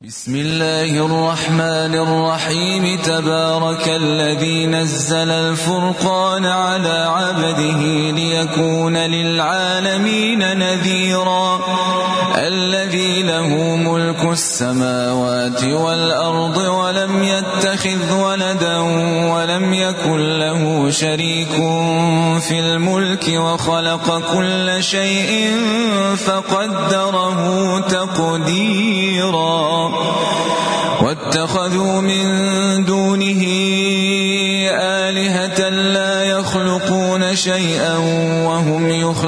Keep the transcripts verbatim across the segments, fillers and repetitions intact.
بسم الله الرحمن الرحيم تبارك الذي نزل الفرقان على عبده ليكون للعالمين نذيرا الذي له ملك السماوات والأرض ولم يتخذ ولدا ولم يكن له شريك في الملك وخلق كل شيء فقدره تقديرا واتخذوا من دونه آلهة لا يخلقون شيئا وهم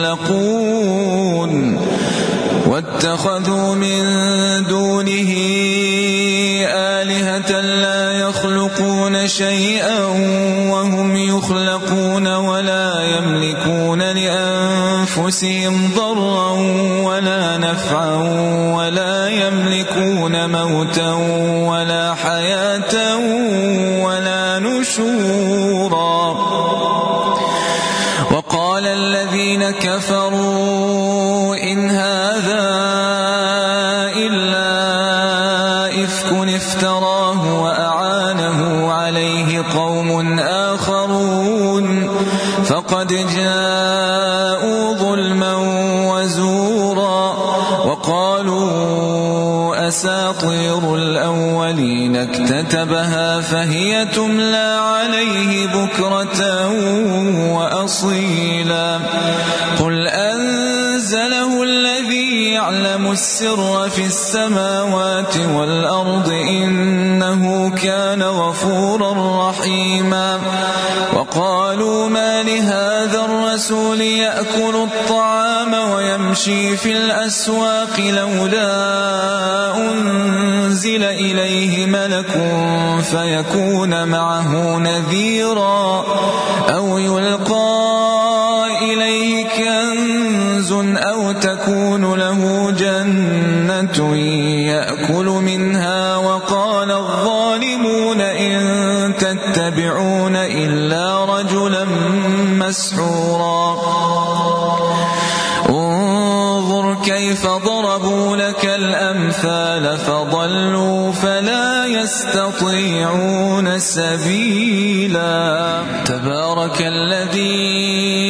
يخلقون واتخذوا من دونه آلهة لا يخلقون شيئا وهم يخلقون ولا يملكون لأنفسهم ضرا ولا نفعا ولا يملكون موتا ولا حياة ولا نشورا. وقال الذين كفروا إن هذا إلا إفك افتراه وأعانه عليه قوم آخرون فقد جاءوا ظلما وزورا وقالوا أساطير الأولين اكتتبها فهي تملى عليه بكرة وأصيلا قل أنزله الذي يعلم السر في السماوات والأرض إنه كان غفورا رحيما. وقالوا ما لهذا الرسول يأكل الطعام ويمشي في الأسواق لولا أنزل إليه ملك فيكون معه نذيرا أو يلقى إليه كنز أو تكون له جنة يأكل منها. وقال الظالمون إن تتبعون إلا رجلا مسحورا. انظر كيف ضربوا لك الأمثال فضلوا فلا يستطيعون سبيلا. تبارك الذي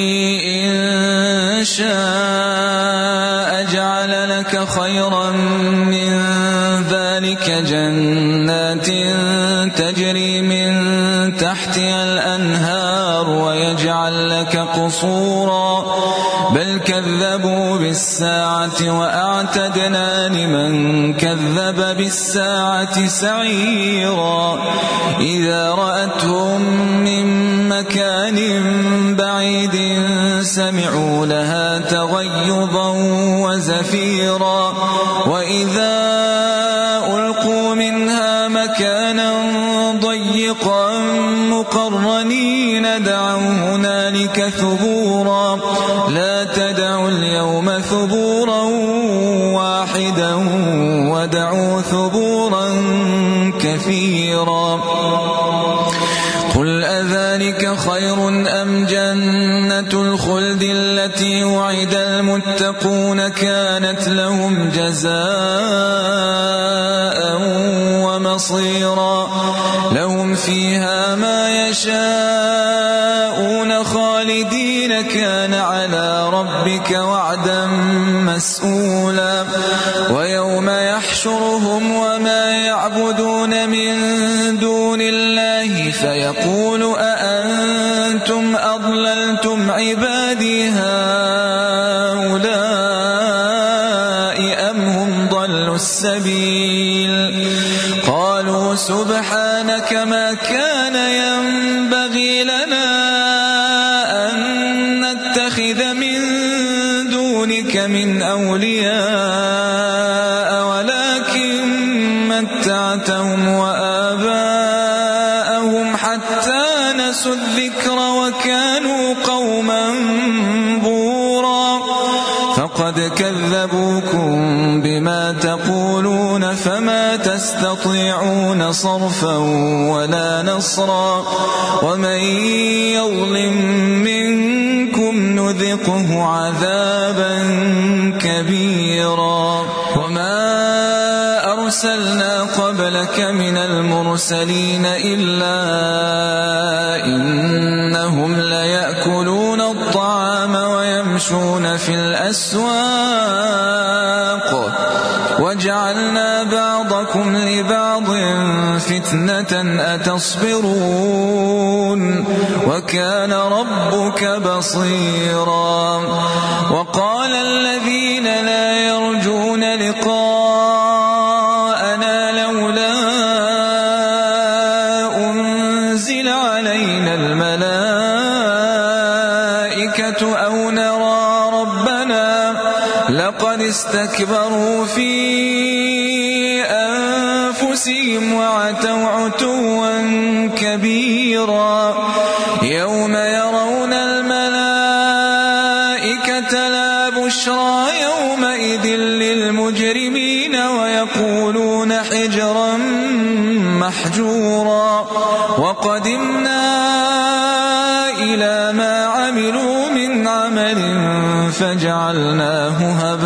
إن شاء جعل لك خيرا من ذلك جنات تجري من تحتها الأنهار ويجعل لك قصورا بل كذبوا بالساعة وأعتدنا لمن كذب بالساعة سعيرا. إذا رأتهم من مكان بعيد سمعوا لها تغيظا وزفيرا وإذا ألقوا منها مكانا ضيقا مقرنين دعوا هنالك ثبورا لا تدعوا اليوم ثبورا واحدا ودعوا ثبورا كثيرا. قل أذلك خير أم جنة الخلد التي وعد المتقون كانت لهم جزاء ومصيرا لهم فيها ما يشاءون خالدين كان على ربك وعدا مسئولا. ويوم يحشرهم وما يعبدون من دون الله فيقول أأنتم أضللتم عبادي هؤلاء أم هم ضلوا السبيل قالوا سبحانك ما كان ينبغي لنا أن نتخذ من دونك من أولياء ولكن متعتهم وآباءهم حتى نسوا الذكر وكانوا قوما بورا فقد كذبوكم بما تقولون فما تستطيعون صرفا ولا نصرا ومن يظلم منكم نذقه عذابا كبيرا. وما أرسلنا قبلك من المرسلين إلا إنهم ليأكلون الطعام ويمشون في الأسواق وجعلنا بعضكم لبعض فتنة أتصبرون وكان ربك بصيرا. وقال الذين لا يرجون لقاءنا لولا أنزل علينا الملائكة أو نرى ربنا لقد استكبروا في أنفسهم وعتوا عتوا كبيرا. يوم يرون الملائكة لا بشرى يومئذ للمجرمين ويقولون حجرا محجورا. وقدمنا إلى ما عملوا من عمل فجعلناه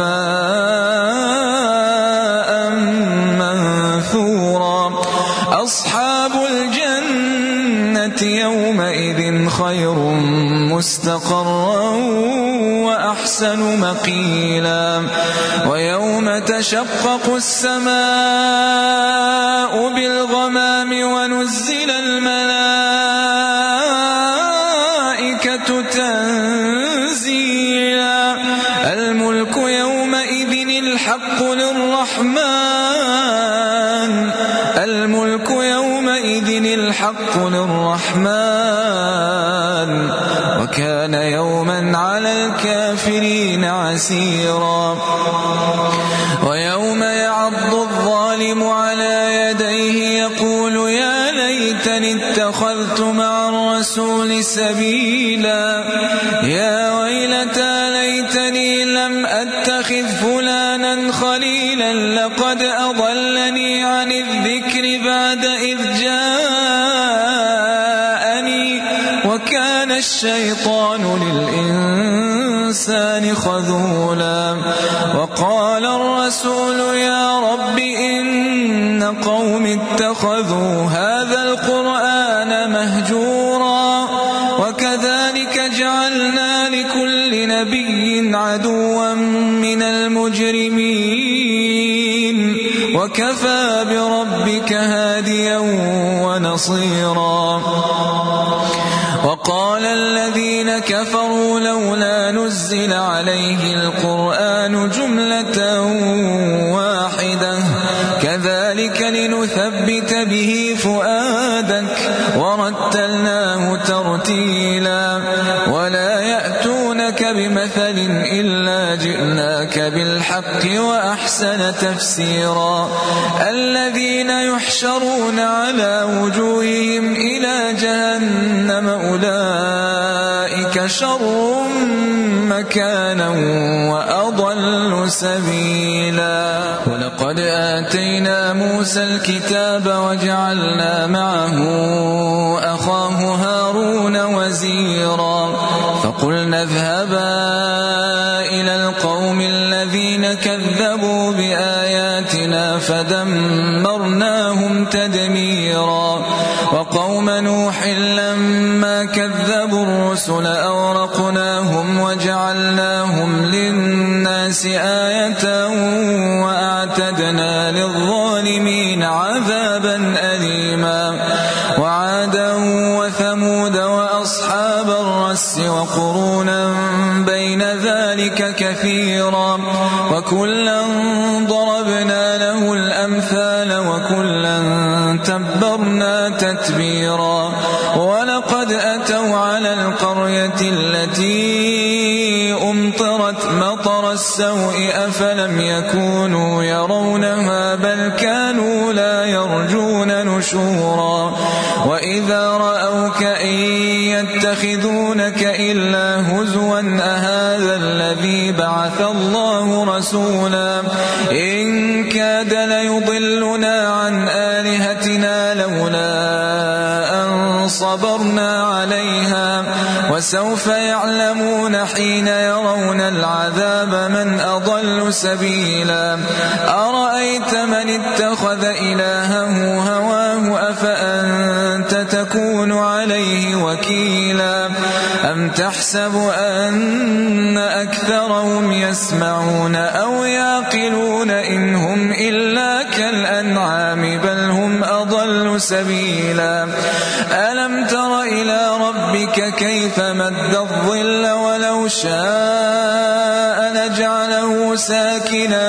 هباء منثورا. أصحاب الجنة يومئذ خير مستقرا وأحسن مقيلا. ويوم تشقق السماء بالغمام ونزل الملائكة تنزيلا. الملك يومئذ الحق للرحمن الملك يومئذ الحق للرحمن وكان يوما على الكافرين عسيرا. ويوم يعض الظالم على يديه يقول يا ليتني اتخذت مع الرسول سبيلا. يا ويلتى ليتني لم أتخذ فلانا خليلا لقد أضلني عن الذكر بعد إذ جاءني وكان الشيطان للإنسان خذولا. وقال الرسول يا رب إن قوم اتخذوا هذا القرآن مهجورا. وكذلك جعلنا لكل نبي عدوا من المجرمين وكفى بربك هاديا ونصيرا. وقال الذين كفروا لولا نزل عليه القرآن جملة واحدة كذلك لنثبت به فؤادك ورتلناه ترتيلا. ولا يأتونك بمثل إلا جئناك بالحق وأحسن تفسيرا. الذين يحشرون على وجوههم إلى جهنم أولئك شر مكانا وأضل سبيلا. ولقد آتينا موسى الكتاب وجعلنا معه أخاه هارون وزيرا. فقلنا اذهبا إلى القوم الذين كذبوا بآياتنا فدمرناهم تدميرا. وقوم نوح لما كذبوا الرسل أورقناهم وجعلناهم للناس آية وأعتدنا للظالمين عذابا أليما. وعادا وثمود وأصحاب الرس وقرونا بين ذلك كثيرا وكلا ضربنا له الأمثال وكلا تبرنا تتبيرا. ولقد أتوا على القرية التي أمطرت مطر السوء أفلم يكونوا يرونها بل كانوا لا يرجون نشورا. وإذا رأوك إن يتخذونك إلا هزوا أهذا الذي بعث الله رسولا إن كاد ليضلنا عن آلهتنا لولا أن صبرنا عليها وسوف يعلمون حين يرون العذاب من أضل سبيلا أرأيت من اتخذ إلهه هواه أفأنت تكون عليه وكيلا أم تحسب أن أكثرهم يسمعون أو يعقلون إن هم إلا كالأنعام بل هم أضل سبيلا ألم تر إلى ربك كيف مد الظل ولو شاء لجعله ساكنا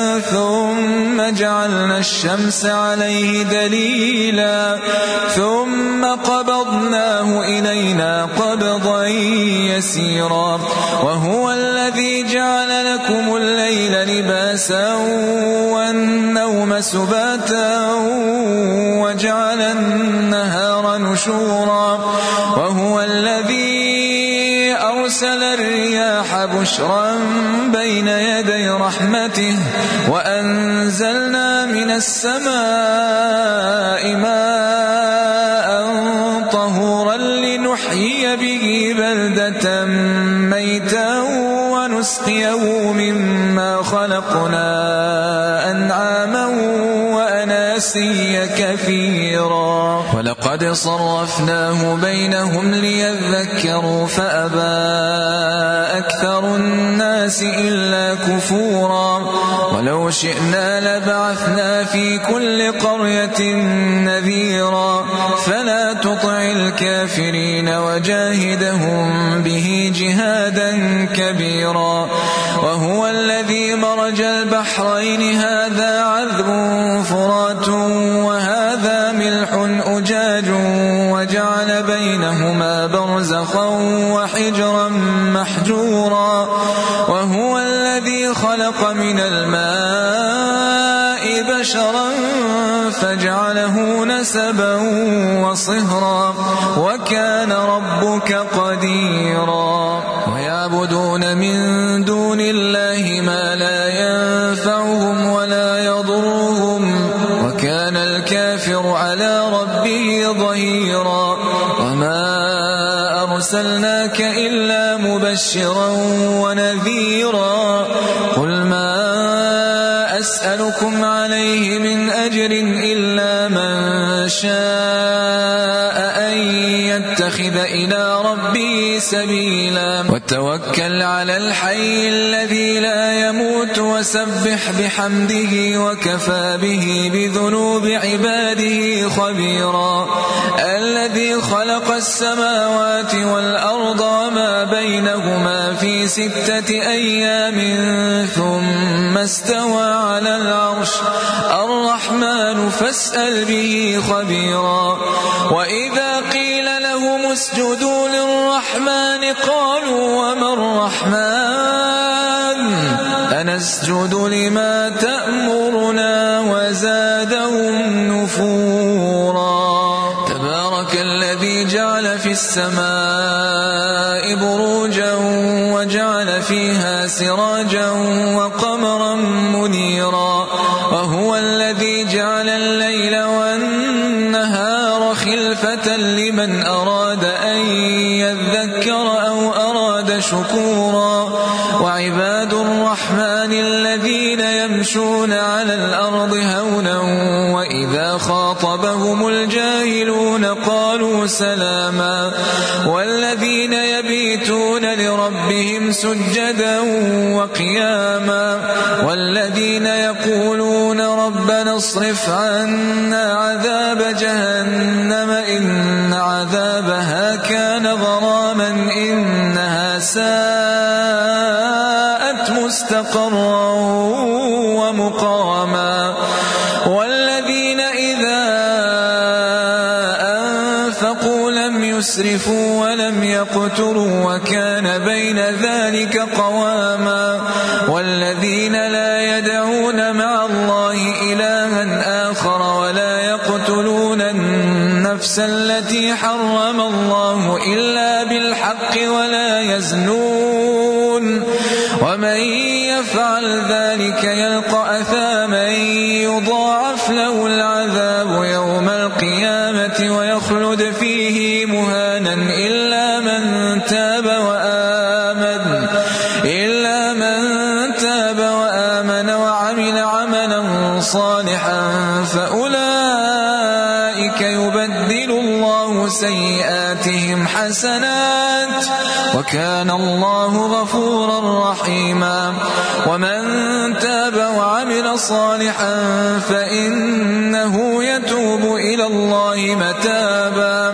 ثم جعلنا الشمس عليه دليلا ثم قبضناه إلينا قبضا يسيرا وهو الذي جعل لكم الليل لباسا والنوم سباتا وجعل النهار نشورا وهو الذي أرسل الرياح بشرا بين يدي رحمته وأنزلنا من السماء ماء طهورا لنحيي به بلدة ميتا ونسقيه مما خلقنا أنعاما وأناسيا كثيرا ولقد صرفناه بينهم ليذكروا فأبى أكثر الناس إلا كفورا ولو شئنا لبعثنا في كل قرية نذيرا فلا تطع الكافرين وجاهدهم به جهادا كبيرا وهو الذي مرج البحرين هذا عذب فرات وهذا ملح أجاج وجعل بينهما برزخا وحجرا محجورا وهو الذي خلق من الماء بشرا فجعله نسبا وصهرا وكان ربك قديرا ويعبدون من دون الله ما لا ينفعهم ولا يضرهم وكان الكافر على ربه ظهيرا وما أرسلناك إلا مبشرا ونذيرا قل ما أسألكم عليه من أجر إلا من شاء أن يتخذ إلى ربه سبيلا وتوكل على الحي الذي لا يموت وسبح بحمده وكفى به بذنوب عباده خبيرا الذي خلق السماوات والأرض وما بينهما في ستة أيام ثم استوى على العرش الرحمن فاسأل به خبيرا وإذا قيل لهم اسجدوا للرحمن قالوا وما الرحمن أنسجد لما تأمرنا وزادهم نفورا تبارك الذي جعل في السماء بروجا وجعل فيها سراجا وقمرا منيرا وهو الذي جعل الليل والنهار خلفة لمن أراد أن يذكر أو أراد شكورا وعباد الرحمن الذين يمشون على الأرض هونا وإذا خاطبهم الجاهلون قالوا سلاما والذين يبيتون لربهم سجدا وقياما والذين يقولون ربنا اصرف عنا عذاب جهنم إن عذابها كان غراما إنها ساءت مستقرا ومقاما والذين إذا أنفقوا لم يسرفوا ولم يقتروا وكان بين ذلك قواما والذين لا يدعون مع الله إلها آخر ولا يقتلون النفس التي حرم الله إلا بالحق ولا يزنون ومن يفعل ذلك يلقى أثاما يضاعف له العذاب يوم القيامة ويخلد فيه مهانا إلا من تاب فأولئك يبدل الله سيئاتهم حسنات وكان الله غفورا رحيما ومن تاب وعمل صالحا فإنه يتوب إلى الله متابا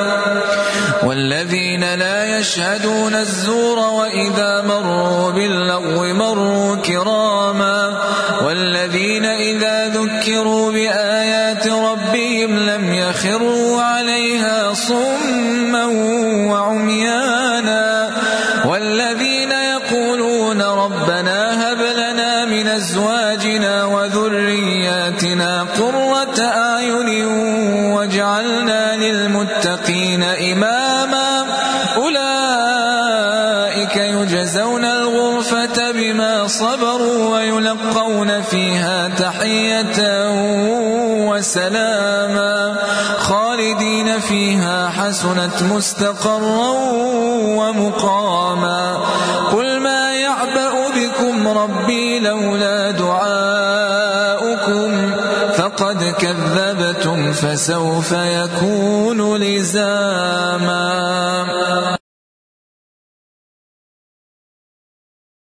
والذين لا يشهدون الزور وإذا مروا باللغو مروا كراما والذين إذا ذكروا بآيات ربهم لم يخروا عليها صما وعميانا والذين يقولون ربنا هب لنا من أزواجنا وذرياتنا قرة أعين واجعلنا للمتقين إماما أولئك يجزون الغرفة بما صبروا ويلقون فيها تحية وسلاما خالدين فيها حسنت مستقرا ومقاما قل ما يعبأ بكم ربي لولا دعاؤكم فقد كذبتم فسوف يكون لزاما.